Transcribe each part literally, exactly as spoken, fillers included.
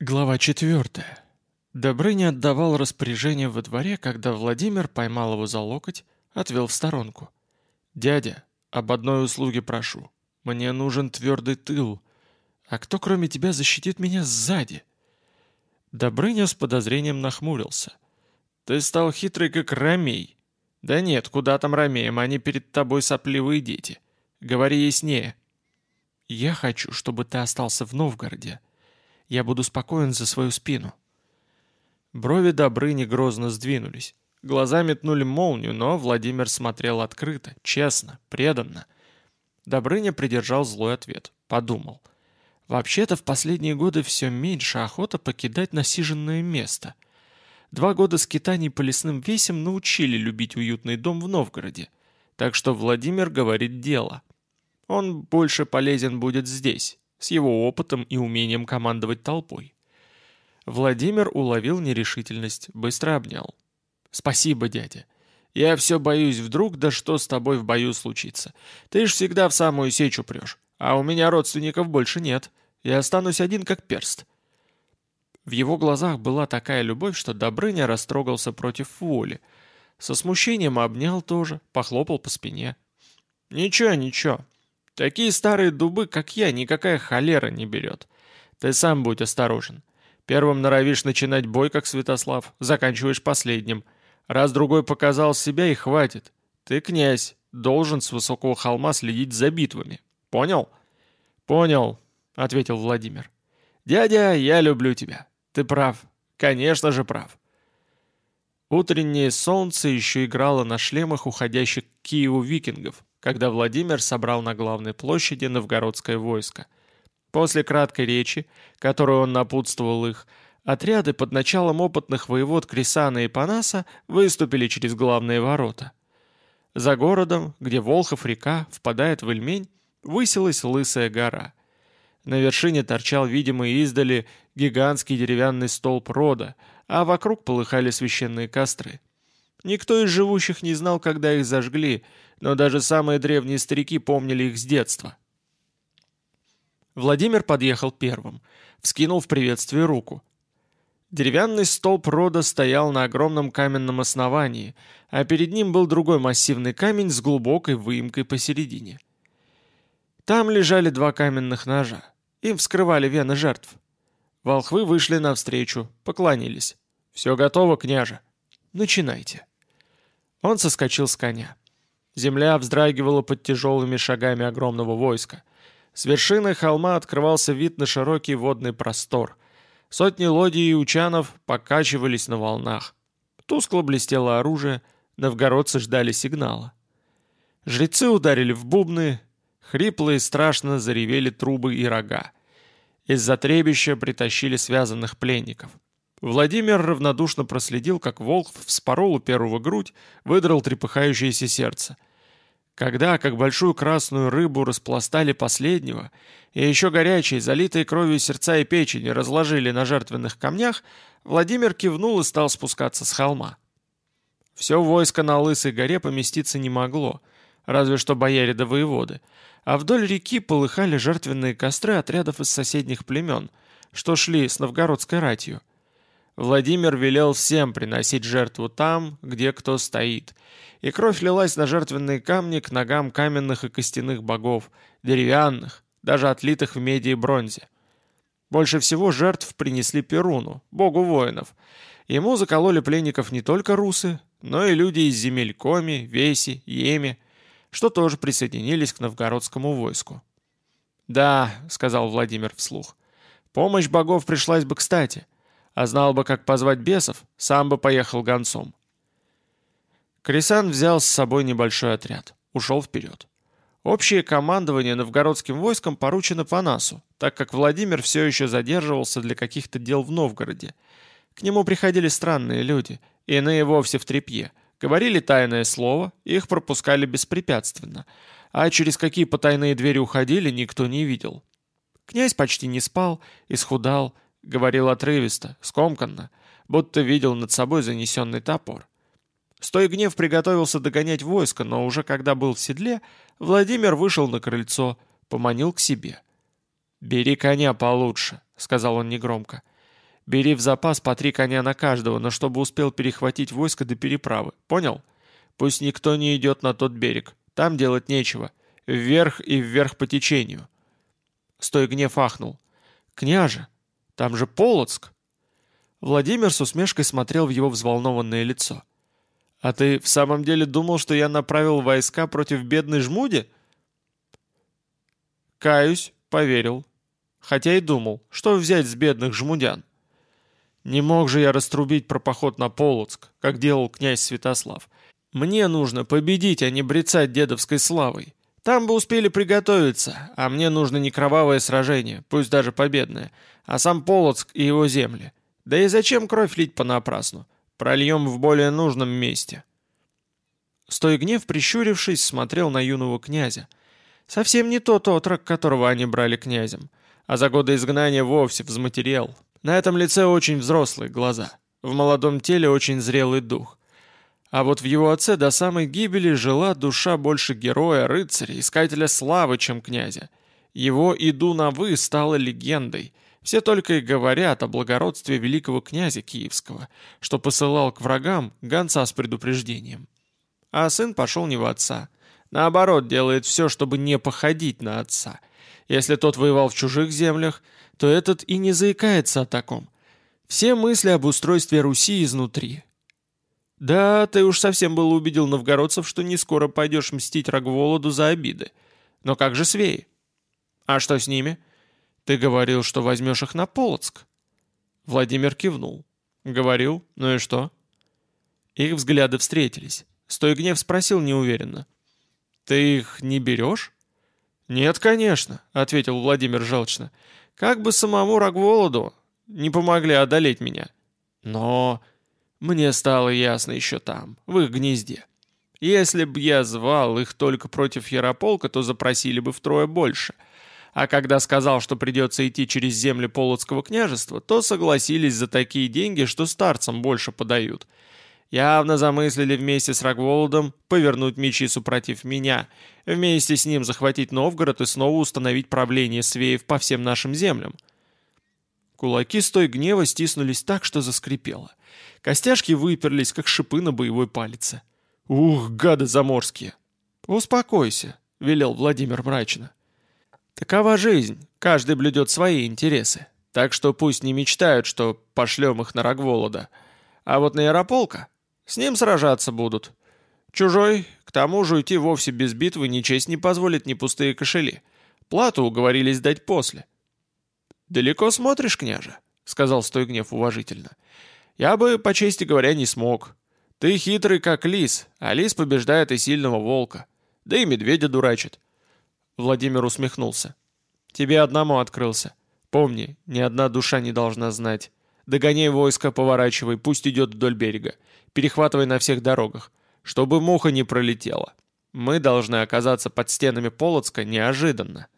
Глава четвертая. Добрыня отдавал распоряжение во дворе, когда Владимир поймал его за локоть, отвел в сторонку. «Дядя, об одной услуге прошу. Мне нужен твердый тыл. А кто, кроме тебя, защитит меня сзади?» Добрыня с подозрением нахмурился. «Ты стал хитрый, как ромей». «Да нет, куда там ромеем, они перед тобой сопливые дети. Говори яснее». «Я хочу, чтобы ты остался в Новгороде. Я буду спокоен за свою спину». Брови Добрыни грозно сдвинулись. Глаза метнули молнию, но Владимир смотрел открыто, честно, преданно. Добрыня придержал злой ответ. Подумал. Вообще-то в последние годы все меньше охота покидать насиженное место. Два года скитаний по лесным весям научили любить уютный дом в Новгороде. Так что Владимир говорит дело. Он больше полезен будет здесь, с его опытом и умением командовать толпой. Владимир уловил нерешительность, быстро обнял. «Спасибо, дядя. Я все боюсь, вдруг да что с тобой в бою случится. Ты ж всегда в самую сечь упрешь, а у меня родственников больше нет. Я останусь один как перст». В его глазах была такая любовь, что Добрыня растрогался против воли. Со смущением обнял тоже, похлопал по спине. «Ничего, ничего. Такие старые дубы, как я, никакая холера не берет. Ты сам будь осторожен. Первым норовишь начинать бой, как Святослав, заканчиваешь последним. Раз-другой показал себя и хватит. Ты, князь, должен с высокого холма следить за битвами. Понял?» «Понял», — ответил Владимир. «Дядя, я люблю тебя. Ты прав. Конечно же прав». Утреннее солнце еще играло на шлемах уходящих к Киеву викингов, когда Владимир собрал на главной площади новгородское войско. После краткой речи, которую он напутствовал их, отряды под началом опытных воевод Крисана и Панаса выступили через главные ворота. За городом, где Волхов-река впадает в Ильмень, высилась Лысая гора. На вершине торчал видимый издали гигантский деревянный столб рода, а вокруг полыхали священные костры. Никто из живущих не знал, когда их зажгли, но даже самые древние старики помнили их с детства. Владимир подъехал первым, вскинул в приветствии руку. Деревянный столб рода стоял на огромном каменном основании, а перед ним был другой массивный камень с глубокой выемкой посередине. Там лежали два каменных ножа. Им вскрывали вены жертв. Волхвы вышли навстречу, поклонились. «Все готово, княже. Начинайте». Он соскочил с коня. Земля вздрагивала под тяжелыми шагами огромного войска. С вершины холма открывался вид на широкий водный простор. Сотни лодий и учанов покачивались на волнах. Тускло блестело оружие, новгородцы ждали сигнала. Жрецы ударили в бубны, хрипло и страшно заревели трубы и рога. Из-за требища притащили связанных пленников. Владимир равнодушно проследил, как волк вспорол у первого грудь, выдрал трепыхающееся сердце. Когда, как большую красную рыбу, распластали последнего, и еще горячие, залитые кровью сердца и печени разложили на жертвенных камнях, Владимир кивнул и стал спускаться с холма. Все войско на Лысой горе поместиться не могло, разве что бояре да воеводы, а вдоль реки полыхали жертвенные костры отрядов из соседних племен, что шли с новгородской ратью. Владимир велел всем приносить жертву там, где кто стоит, и кровь лилась на жертвенные камни к ногам каменных и костяных богов, деревянных, даже отлитых в меди и бронзе. Больше всего жертв принесли Перуну, богу воинов. Ему закололи пленников не только русы, но и люди из земель Коми, Веси, Еми, что тоже присоединились к новгородскому войску. «Да», — сказал Владимир вслух, — «помощь богов пришлась бы кстати, а знал бы, как позвать бесов, сам бы поехал гонцом». Крисан взял с собой небольшой отряд, ушел вперед. Общее командование новгородским войском поручено Панасу, так как Владимир все еще задерживался для каких-то дел в Новгороде. К нему приходили странные люди, иные вовсе в тряпье, говорили тайное слово, их пропускали беспрепятственно, а через какие потайные двери уходили, никто не видел. Князь почти не спал, исхудал, говорил отрывисто, скомканно, будто видел над собой занесенный топор. Стой гнев приготовился догонять войско, но уже когда был в седле, Владимир вышел на крыльцо, поманил к себе. «Бери коня получше», — сказал он негромко. Бери в запас по три коня на каждого, но чтобы успел перехватить войско до переправы. Понял? Пусть никто не идет на тот берег. Там делать нечего. Вверх и вверх по течению. Стойгнев ахнул. «Княже, там же Полоцк!» Владимир с усмешкой смотрел в его взволнованное лицо. «А ты в самом деле думал, что я направил войска против бедной Жмуди?» «Каюсь, поверил. Хотя и думал, что взять с бедных жмудян. Не мог же я раструбить про поход на Полоцк, как делал князь Святослав. Мне нужно победить, а не брецать дедовской славой. Там бы успели приготовиться, а мне нужно не кровавое сражение, пусть даже победное, а сам Полоцк и его земли. Да и зачем кровь лить понапрасну? Прольем в более нужном месте». Стойгнев, прищурившись, смотрел на юного князя. Совсем не тот отрок, которого они брали князем, а за годы изгнания вовсе взматерел. На этом лице очень взрослые глаза, в молодом теле очень зрелый дух. А вот в его отце до самой гибели жила душа больше героя, рыцаря, искателя славы, чем князя. Его «иду на вы» стало легендой. Все только и говорят о благородстве великого князя Киевского, что посылал к врагам гонца с предупреждением. А сын пошел не в отца. Наоборот, делает все, чтобы не походить на отца. Если тот воевал в чужих землях, то этот и не заикается о таком. Все мысли об устройстве Руси изнутри. Да, ты уж совсем было убедил новгородцев, что не скоро пойдешь мстить Рогволоду за обиды. Но как же свеи? А что с ними? Ты говорил, что возьмешь их на Полоцк. Владимир кивнул. Говорил, ну и что? Их взгляды встретились. Стойгнев спросил неуверенно. Ты их не берешь? Нет, конечно, ответил Владимир желчно. Как бы самому Рогволоду не помогли одолеть меня. Но мне стало ясно еще там, в их гнезде. Если б я звал их только против Ярополка, то запросили бы втрое больше. А когда сказал, что придется идти через земли Полоцкого княжества, то согласились за такие деньги, что старцам больше подают. Явно замыслили вместе с Рогволодом повернуть мечису против меня, вместе с ним захватить Новгород и снова установить правление свеев по всем нашим землям. Кулаки Стойгнева стиснулись так, что заскрипело. Костяшки выперлись, как шипы на боевой палице. «Ух, гады заморские!» «Успокойся», — велел Владимир мрачно. «Такова жизнь, каждый блюдет свои интересы, так что пусть не мечтают, что пошлем их на Рогволода. А вот на Ярополка с ним сражаться будут. Чужой, к тому же уйти вовсе без битвы ни честь не позволит, ни пустые кошели. Плату уговорились дать после». «Далеко смотришь, княже?» — сказал Стойгнев уважительно. «Я бы, по чести говоря, не смог. Ты хитрый, как лис, а лис побеждает и сильного волка. Да и медведя дурачит». Владимир усмехнулся. «Тебе одному открылся. Помни, ни одна душа не должна знать. Догоняй войско, поворачивай, пусть идет вдоль берега. Перехватывай на всех дорогах, чтобы муха не пролетела. Мы должны оказаться под стенами Полоцка неожиданно».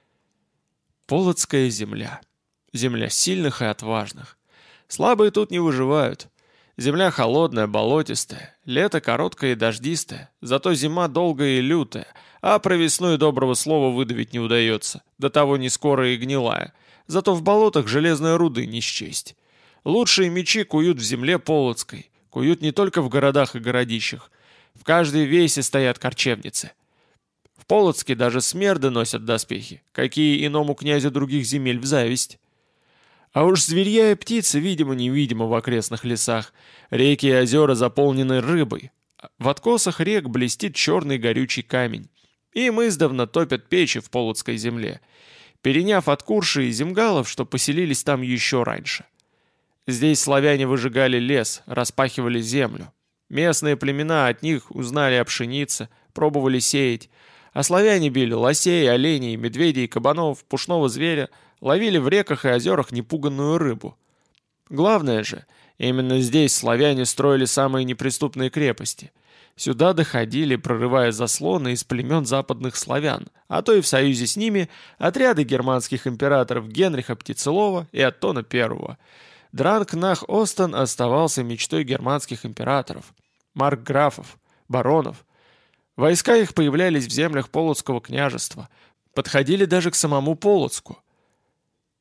Полоцкая земля. Земля сильных и отважных. Слабые тут не выживают. Земля холодная, болотистая, лето короткое и дождистое, зато зима долгая и лютая, а про весну и доброго слова выдавить не удается, до того не скоро и гнилая, зато в болотах железной руды не счесть. Лучшие мечи куют в земле Полоцкой, куют не только в городах и городищах, в каждой весе стоят корчевницы. В Полоцке даже смерды носят доспехи, какие иному князю других земель в зависть. А уж зверья и птицы видимо-невидимо в окрестных лесах, реки и озера заполнены рыбой. В откосах рек блестит черный горючий камень. Им издавна топят печи в Полоцкой земле, переняв от Курши и Земгалов, что поселились там еще раньше. Здесь славяне выжигали лес, распахивали землю. Местные племена от них узнали о пшенице, пробовали сеять, а славяне били лосей, оленей, медведей, кабанов, пушного зверя, ловили в реках и озерах непуганную рыбу. Главное же, именно здесь славяне строили самые неприступные крепости. Сюда доходили, прорывая заслоны из племен западных славян, а то и в союзе с ними отряды германских императоров Генриха Птицелова и Оттона Первого. Дранг-Нах-Остен оставался мечтой германских императоров, маркграфов, баронов. Войска их появлялись в землях Полоцкого княжества, подходили даже к самому Полоцку.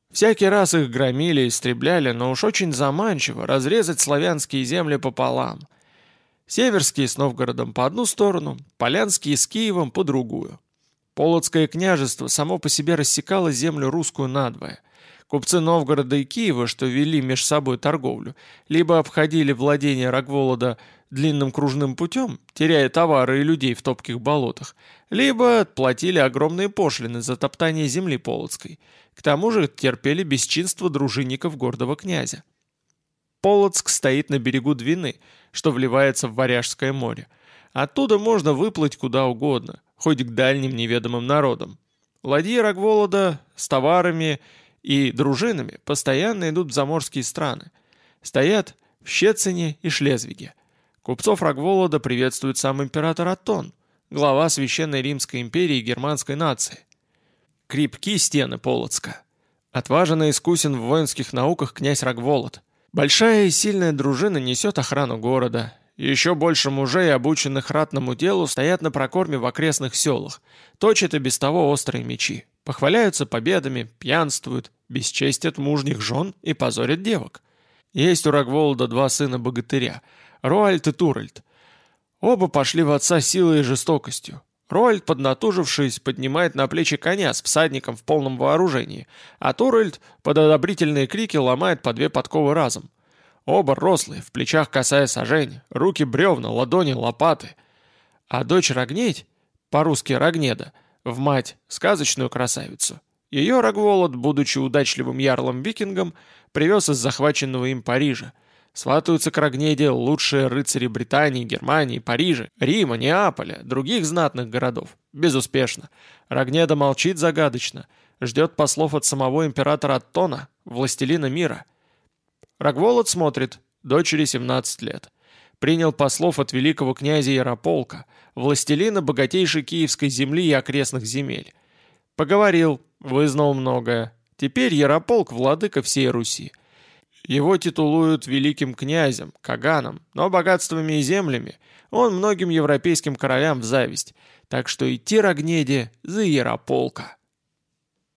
Всякий раз их громили, истребляли, но уж очень заманчиво разрезать славянские земли пополам. Северские с Новгородом по одну сторону, Полянские с Киевом по другую. Полоцкое княжество само по себе рассекало землю русскую надвое. Купцы Новгорода и Киева, что вели меж собой торговлю, либо обходили владения Рогволода длинным кружным путем, теряя товары и людей в топких болотах, либо платили огромные пошлины за топтание земли Полоцкой. К тому же терпели бесчинство дружинников гордого князя. Полоцк стоит на берегу Двины, что вливается в Варяжское море. Оттуда можно выплыть куда угодно, хоть к дальним неведомым народам. Ладьи Рогволода с товарами и дружинами постоянно идут в заморские страны. Стоят в Щецине и Шлезвиге. Купцов Рогволода приветствует сам император Аттон, глава Священной Римской империи и германской нации. Крепки стены Полоцка. Отважен и искусен в воинских науках князь Рогволод. Большая и сильная дружина несет охрану города. Еще больше мужей, обученных ратному делу, стоят на прокорме в окрестных селах, точат и без того острые мечи, похваляются победами, пьянствуют, бесчестят мужних жен и позорят девок. Есть у Рогволода два сына-богатыря — Роальд и Туральд. Оба пошли в отца силой и жестокостью. Роальд, поднатужившись, поднимает на плечи коня с всадником в полном вооружении, а Туральд под одобрительные крики ломает по две подковы разом. Оба рослые, в плечах косая сажень, руки бревна, ладони лопаты. А дочь Рогнедь, по-русски Рогнеда, в мать сказочную красавицу. Ее Рогволод, будучи удачливым ярлом-викингом, привез из захваченного им Парижа. Сватаются к Рогнеде лучшие рыцари Британии, Германии, Парижа, Рима, Неаполя, других знатных городов. Безуспешно. Рогнеда молчит загадочно, ждет послов от самого императора Аттона, властелина мира. Рогволод смотрит, дочери семнадцать лет. Принял послов от великого князя Ярополка, властелина богатейшей киевской земли и окрестных земель. Поговорил, вызнал многое. Теперь Ярополк владыка всей Руси. Его титулуют великим князем, каганом, но богатствами и землями он многим европейским королям в зависть, так что идти Рогнеде за Ярополка.